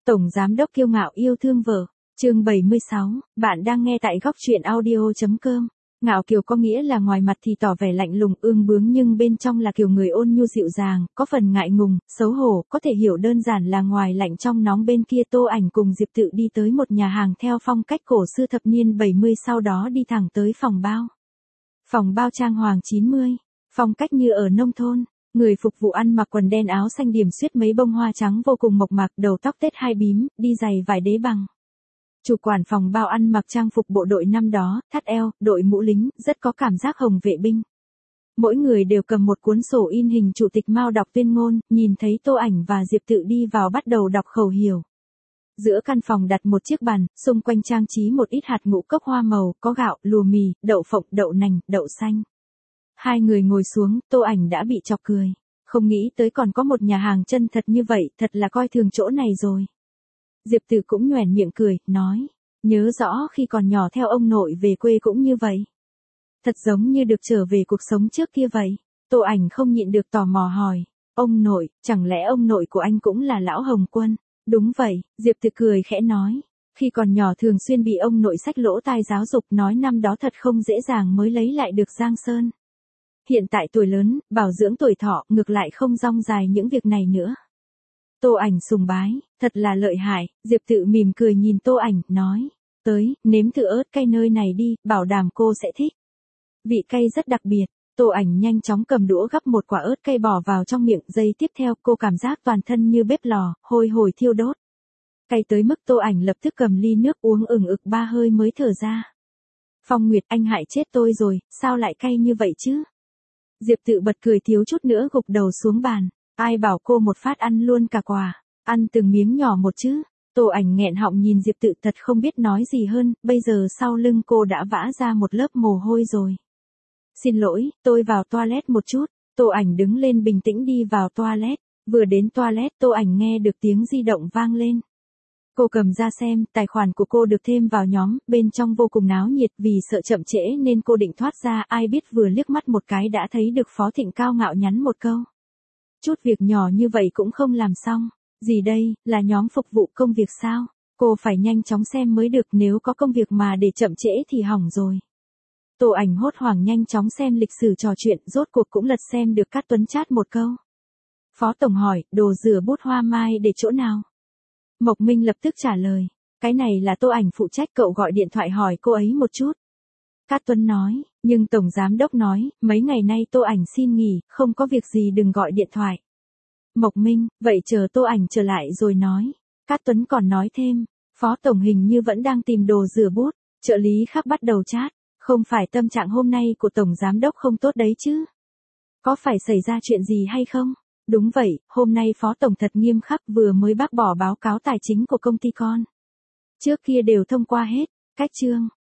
Tổng giám đốc kiêu ngạo yêu thương vợ. Chương 76, bạn đang nghe tại góc truyện audio.com. Ngạo kiều có nghĩa là ngoài mặt thì tỏ vẻ lạnh lùng ương bướng nhưng bên trong là kiểu người ôn nhu dịu dàng, có phần ngại ngùng, xấu hổ, có thể hiểu đơn giản là ngoài lạnh trong nóng. Bên kia Tô Ảnh cùng Diệp Tự đi tới một nhà hàng theo phong cách cổ xưa thập niên 70, sau đó đi thẳng tới phòng bao. Phòng bao trang hoàng 90, phong cách như ở nông thôn. Người phục vụ ăn mặc quần đen áo xanh điểm xuyết mấy bông hoa trắng vô cùng mộc mạc, đầu tóc tết hai bím, đi giày vải đế bằng. Chủ quản phòng bao ăn mặc trang phục bộ đội năm đó, thắt eo, đội mũ lính, rất có cảm giác hồng vệ binh. Mỗi người đều cầm một cuốn sổ in hình chủ tịch Mao đọc tuyên ngôn, nhìn thấy Tô Ảnh và Diệp Tự đi vào bắt đầu đọc khẩu hiệu. Giữa căn phòng đặt một chiếc bàn, xung quanh trang trí một ít hạt ngũ cốc hoa màu, có gạo, lùa mì, đậu phộng, đậu nành, đậu xanh. Hai người ngồi xuống, Tô Ảnh đã bị chọc cười. Không nghĩ tới còn có một nhà hàng chân thật như vậy, thật là coi thường chỗ này rồi. Diệp Tự cũng nhoẻn miệng cười, nói, nhớ rõ khi còn nhỏ theo ông nội về quê cũng như vậy. Thật giống như được trở về cuộc sống trước kia vậy. Tô Ảnh không nhịn được tò mò hỏi, ông nội, chẳng lẽ ông nội của anh cũng là lão Hồng Quân? Đúng vậy, Diệp Tự cười khẽ nói, khi còn nhỏ thường xuyên bị ông nội xách lỗ tai giáo dục, nói năm đó thật không dễ dàng mới lấy lại được Giang Sơn. Hiện tại tuổi lớn, bảo dưỡng tuổi thọ, ngược lại không rong dài những việc này nữa. Tô Ảnh sùng bái, thật là lợi hại. Diệp Tự mỉm cười nhìn Tô Ảnh, nói, tới, nếm thử ớt cay nơi này đi, bảo đảm cô sẽ thích. Vị cay rất đặc biệt. Tô Ảnh nhanh chóng cầm đũa gắp một quả ớt cay bỏ vào trong miệng, giây tiếp theo cô cảm giác toàn thân như bếp lò, hôi hổi thiêu đốt. Cay tới mức Tô Ảnh lập tức cầm ly nước uống ừng ực 3 hơi mới thở ra. Phong Nguyệt, anh hại chết tôi rồi, sao lại cay như vậy chứ? Diệp Tự bật cười thiếu chút nữa gục đầu xuống bàn. Ai bảo cô một phát ăn luôn cả quả, ăn từng miếng nhỏ một chứ. Tô Ảnh nghẹn họng nhìn Diệp Tự thật không biết nói gì hơn, bây giờ sau lưng cô đã vã ra một lớp mồ hôi rồi. Xin lỗi, tôi vào toilet một chút. Tô Ảnh đứng lên bình tĩnh đi vào toilet. Vừa đến toilet Tô Ảnh nghe được tiếng di động vang lên. Cô cầm ra xem, tài khoản của cô được thêm vào nhóm, bên trong vô cùng náo nhiệt, vì sợ chậm trễ nên cô định thoát ra, ai biết vừa liếc mắt một cái đã thấy được Phó Thịnh cao ngạo nhắn một câu. Chút việc nhỏ như vậy cũng không làm xong. Gì đây, là nhóm phục vụ công việc sao? Cô phải nhanh chóng xem mới được, nếu có công việc mà để chậm trễ thì hỏng rồi. Tô Ảnh hốt hoảng nhanh chóng xem lịch sử trò chuyện, rốt cuộc cũng lật xem được Cát Tuấn chat một câu. Phó Tổng hỏi, đồ rửa bút hoa mai để chỗ nào? Mộc Minh lập tức trả lời, cái này là Tô Ảnh phụ trách, cậu gọi điện thoại hỏi cô ấy một chút. Cát Tuấn nói, nhưng Tổng Giám Đốc nói, mấy ngày nay Tô Ảnh xin nghỉ, không có việc gì đừng gọi điện thoại. Mộc Minh, vậy chờ Tô Ảnh trở lại rồi nói. Cát Tuấn còn nói thêm, Phó Tổng hình như vẫn đang tìm đồ rửa bút. Trợ lý khác bắt đầu chat, không phải tâm trạng hôm nay của Tổng Giám Đốc không tốt đấy chứ? Có phải xảy ra chuyện gì hay không? Đúng vậy, hôm nay Phó Tổng thật nghiêm khắc, vừa mới bác bỏ báo cáo tài chính của công ty con. Trước kia đều thông qua hết. Cách chương.